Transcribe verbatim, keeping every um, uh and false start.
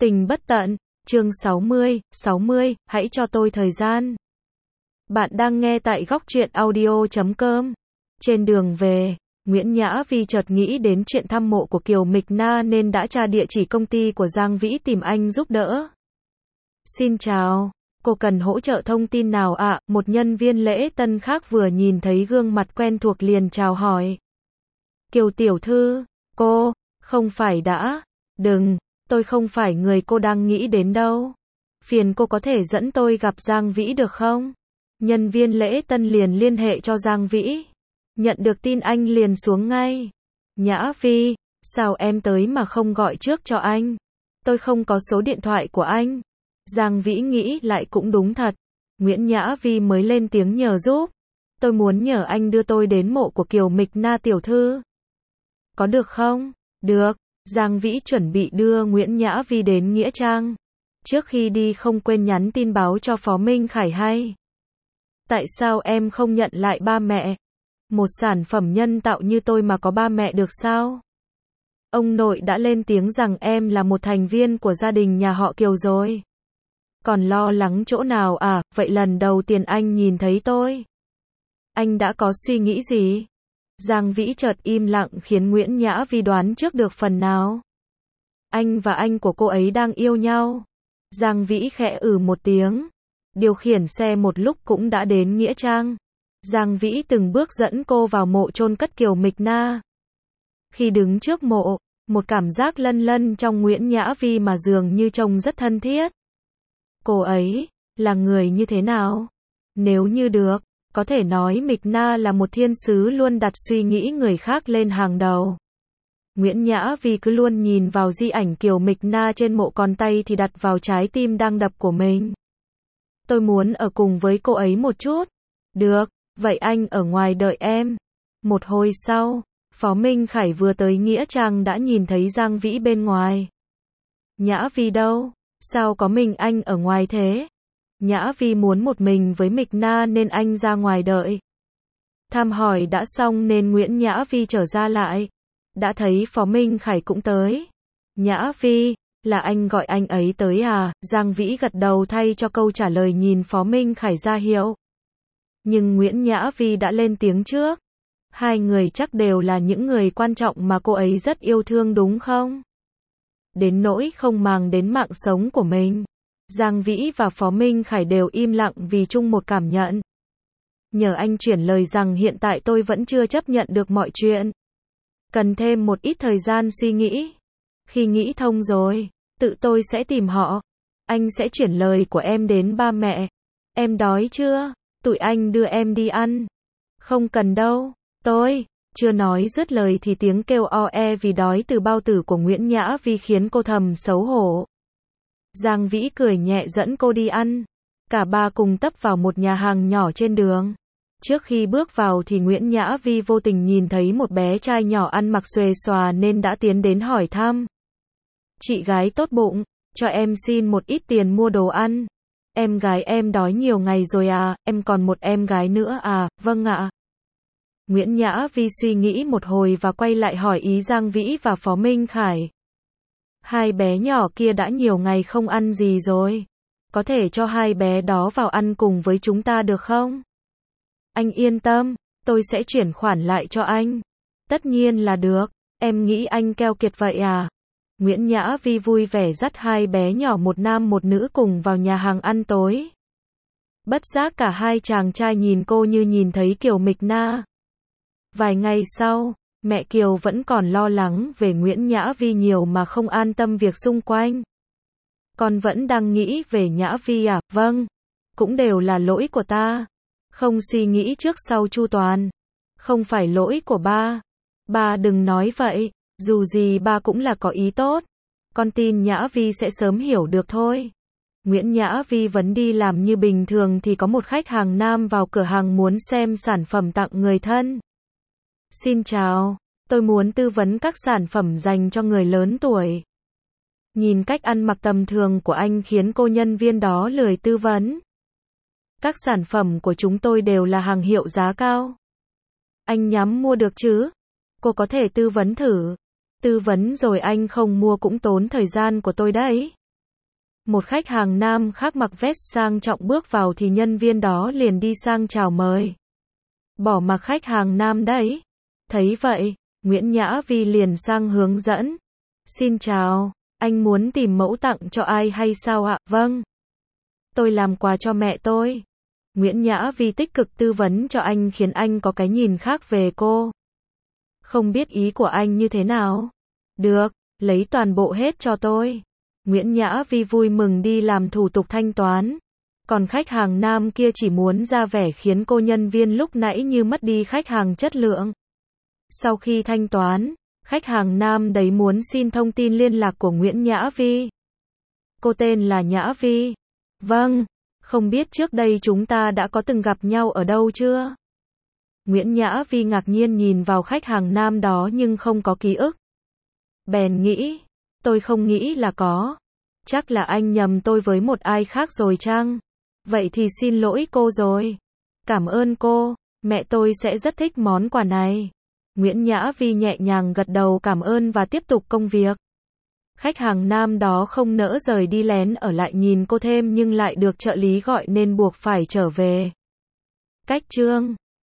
Tình bất tận, chương sáu mươi, sáu mươi, hãy cho tôi thời gian. Bạn đang nghe tại góc truyện audio chấm com. Trên đường về, Nguyễn Nhã Vi chợt nghĩ đến chuyện thăm mộ của Kiều Mịch Na nên đã tra địa chỉ công ty của Giang Vĩ tìm anh giúp đỡ. Xin chào, cô cần hỗ trợ thông tin nào ạ? Một nhân viên lễ tân khác vừa nhìn thấy gương mặt quen thuộc liền chào hỏi. Kiều tiểu thư, cô, không phải đã, đừng, tôi không phải người cô đang nghĩ đến đâu. Phiền cô có thể dẫn tôi gặp Giang Vĩ được không? Nhân viên lễ tân liền liên hệ cho Giang Vĩ. Nhận được tin anh liền xuống ngay. Nhã Vi, sao em tới mà không gọi trước cho anh? Tôi không có số điện thoại của anh. Giang Vĩ nghĩ lại cũng đúng thật. Nguyễn Nhã Vi mới lên tiếng nhờ giúp. Tôi muốn nhờ anh đưa tôi đến mộ của Kiều Mịch Na tiểu thư. Có được không? Được. Giang Vĩ chuẩn bị đưa Nguyễn Nhã Vi đến Nghĩa Trang. Trước khi đi không quên nhắn tin báo cho Phó Minh Khải hay. Tại sao em không nhận lại ba mẹ? Một sản phẩm nhân tạo như tôi mà có ba mẹ được sao? Ông nội đã lên tiếng rằng em là một thành viên của gia đình nhà họ Kiều rồi. Còn lo lắng chỗ nào à? Vậy lần đầu tiên anh nhìn thấy tôi, anh đã có suy nghĩ gì? Giang Vĩ chợt im lặng khiến Nguyễn Nhã Vi đoán trước được phần nào. Anh và anh của cô ấy đang yêu nhau. Giang Vĩ khẽ ừ một tiếng. Điều khiển xe một lúc cũng đã đến Nghĩa Trang. Giang Vĩ từng bước dẫn cô vào mộ chôn cất Kiều Mịch Na. Khi đứng trước mộ, một cảm giác lân lân trong Nguyễn Nhã Vi mà dường như trông rất thân thiết. Cô ấy, là người như thế nào? Nếu như được, có thể nói Mịch Na là một thiên sứ luôn đặt suy nghĩ người khác lên hàng đầu. Nguyễn Nhã Vi cứ luôn nhìn vào di ảnh Kiều Mịch Na trên mộ, còn tay thì đặt vào trái tim đang đập của mình. Tôi muốn ở cùng với cô ấy một chút. Được, vậy anh ở ngoài đợi em. Một hồi sau, Phó Minh Khải vừa tới Nghĩa Trang đã nhìn thấy Giang Vĩ bên ngoài. Nhã Vi đâu? Sao có mình anh ở ngoài thế? Nhã Vi muốn một mình với Mịch Na nên anh ra ngoài đợi. Thăm hỏi đã xong nên Nguyễn Nhã Vi trở ra lại. Đã thấy Phó Minh Khải cũng tới. Nhã Vi, là anh gọi anh ấy tới à? Giang Vĩ gật đầu thay cho câu trả lời, nhìn Phó Minh Khải ra hiệu. Nhưng Nguyễn Nhã Vi đã lên tiếng trước. Hai người chắc đều là những người quan trọng mà cô ấy rất yêu thương đúng không? Đến nỗi không màng đến mạng sống của mình. Giang Vĩ và Phó Minh Khải đều im lặng vì chung một cảm nhận. Nhờ anh chuyển lời rằng hiện tại tôi vẫn chưa chấp nhận được mọi chuyện. Cần thêm một ít thời gian suy nghĩ. Khi nghĩ thông rồi, tự tôi sẽ tìm họ. Anh sẽ chuyển lời của em đến ba mẹ. Em đói chưa? Tụi anh đưa em đi ăn. Không cần đâu, tôi. Chưa nói dứt lời thì tiếng kêu o e vì đói từ bao tử của Nguyễn Nhã Vi khiến cô thầm xấu hổ. Giang Vĩ cười nhẹ dẫn cô đi ăn. Cả ba cùng tấp vào một nhà hàng nhỏ trên đường. Trước khi bước vào thì Nguyễn Nhã Vi vô tình nhìn thấy một bé trai nhỏ ăn mặc xuề xòa nên đã tiến đến hỏi thăm. Chị gái tốt bụng, cho em xin một ít tiền mua đồ ăn. Em gái em đói nhiều ngày rồi à, em còn một em gái nữa à? Vâng ạ. Nguyễn Nhã Vi suy nghĩ một hồi và quay lại hỏi ý Giang Vĩ và Phó Minh Khải. Hai bé nhỏ kia đã nhiều ngày không ăn gì rồi. Có thể cho hai bé đó vào ăn cùng với chúng ta được không? Anh yên tâm, tôi sẽ chuyển khoản lại cho anh. Tất nhiên là được, em nghĩ anh keo kiệt vậy à? Nguyễn Nhã Vi vui vẻ dắt hai bé nhỏ một nam một nữ cùng vào nhà hàng ăn tối. Bất giác cả hai chàng trai nhìn cô như nhìn thấy Kiều Mịch Na. Vài ngày sau, mẹ Kiều vẫn còn lo lắng về Nguyễn Nhã Vi nhiều mà không an tâm việc xung quanh. Con vẫn đang nghĩ về Nhã Vi à? Vâng, cũng đều là lỗi của ta. Không suy nghĩ trước sau chu toàn. Không phải lỗi của ba. Ba đừng nói vậy, dù gì ba cũng là có ý tốt. Con tin Nhã Vi sẽ sớm hiểu được thôi. Nguyễn Nhã Vi vẫn đi làm như bình thường thì có một khách hàng nam vào cửa hàng muốn xem sản phẩm tặng người thân. Xin chào, tôi muốn tư vấn các sản phẩm dành cho người lớn tuổi. Nhìn cách ăn mặc tầm thường của anh khiến cô nhân viên đó lười tư vấn. Các sản phẩm của chúng tôi đều là hàng hiệu giá cao. Anh nhắm mua được chứ? Cô có thể tư vấn thử. Tư vấn rồi anh không mua cũng tốn thời gian của tôi đấy. Một khách hàng nam khác mặc vest sang trọng bước vào thì nhân viên đó liền đi sang chào mời. Bỏ mặc khách hàng nam đấy. Thấy vậy, Nguyễn Nhã Vi liền sang hướng dẫn. Xin chào, anh muốn tìm mẫu tặng cho ai hay sao ạ? Vâng. Tôi làm quà cho mẹ tôi. Nguyễn Nhã Vi tích cực tư vấn cho anh khiến anh có cái nhìn khác về cô. Không biết ý của anh như thế nào? Được, lấy toàn bộ hết cho tôi. Nguyễn Nhã Vi vui mừng đi làm thủ tục thanh toán. Còn khách hàng nam kia chỉ muốn ra vẻ khiến cô nhân viên lúc nãy như mất đi khách hàng chất lượng. Sau khi thanh toán, khách hàng nam đấy muốn xin thông tin liên lạc của Nguyễn Nhã Vi. Cô tên là Nhã Vi. Vâng, không biết trước đây chúng ta đã có từng gặp nhau ở đâu chưa? Nguyễn Nhã Vi ngạc nhiên nhìn vào khách hàng nam đó nhưng không có ký ức. Bèn nghĩ, tôi không nghĩ là có. Chắc là anh nhầm tôi với một ai khác rồi chăng? Vậy thì xin lỗi cô rồi. Cảm ơn cô, mẹ tôi sẽ rất thích món quà này. Nguyễn Nhã Vi nhẹ nhàng gật đầu cảm ơn và tiếp tục công việc. Khách hàng nam đó không nỡ rời đi lén ở lại nhìn cô thêm nhưng lại được trợ lý gọi nên buộc phải trở về. Cách chương